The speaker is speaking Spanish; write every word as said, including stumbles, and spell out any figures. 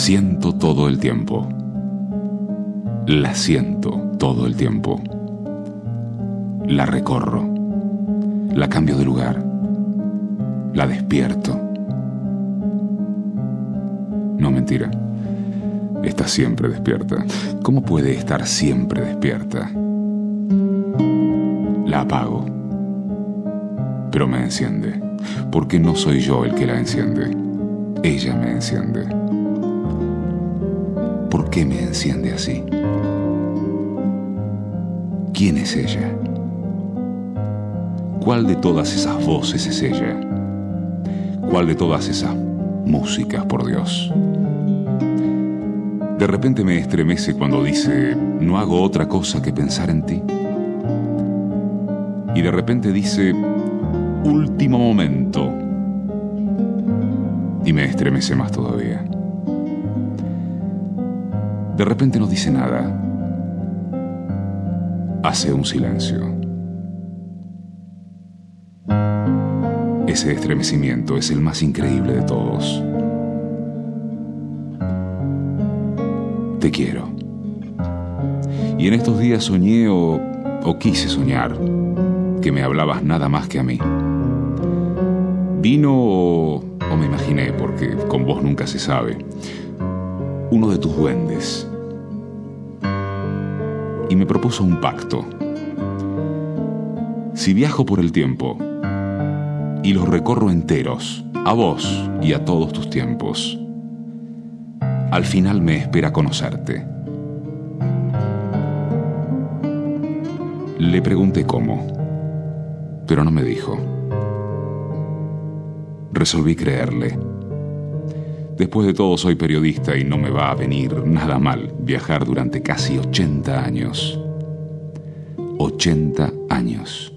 siento todo el tiempo. La siento todo el tiempo. La recorro. La cambio de lugar. La despierto. No, mentira. Está siempre despierta. ¿Cómo puede estar siempre despierta? La apago. Pero me enciende. Porque no soy yo el que la enciende. Ella me enciende. ¿Por qué me enciende así? ¿Quién es ella? ¿Cuál de todas esas voces es ella? ¿Cuál de todas esas músicas, por Dios? De repente me estremece cuando dice: no hago otra cosa que pensar en ti. Y de repente dice: último momento. Y me estremece más todavía. De repente no dice nada. Hace un silencio. Ese estremecimiento es el más increíble de todos. Te quiero. Y en estos días soñé o, o quise soñar que me hablabas nada más que a mí. Vino o, o me imaginé, porque con vos nunca se sabe, uno de tus duendes y me propuso un pacto. Si viajo por el tiempo y los recorro enteros, a vos y a todos tus tiempos, al final me espera conocerte. Le pregunté cómo, pero no me dijo. Resolví creerle. Después de todo, soy periodista y no me va a venir nada mal viajar durante casi ochenta años. ochenta años.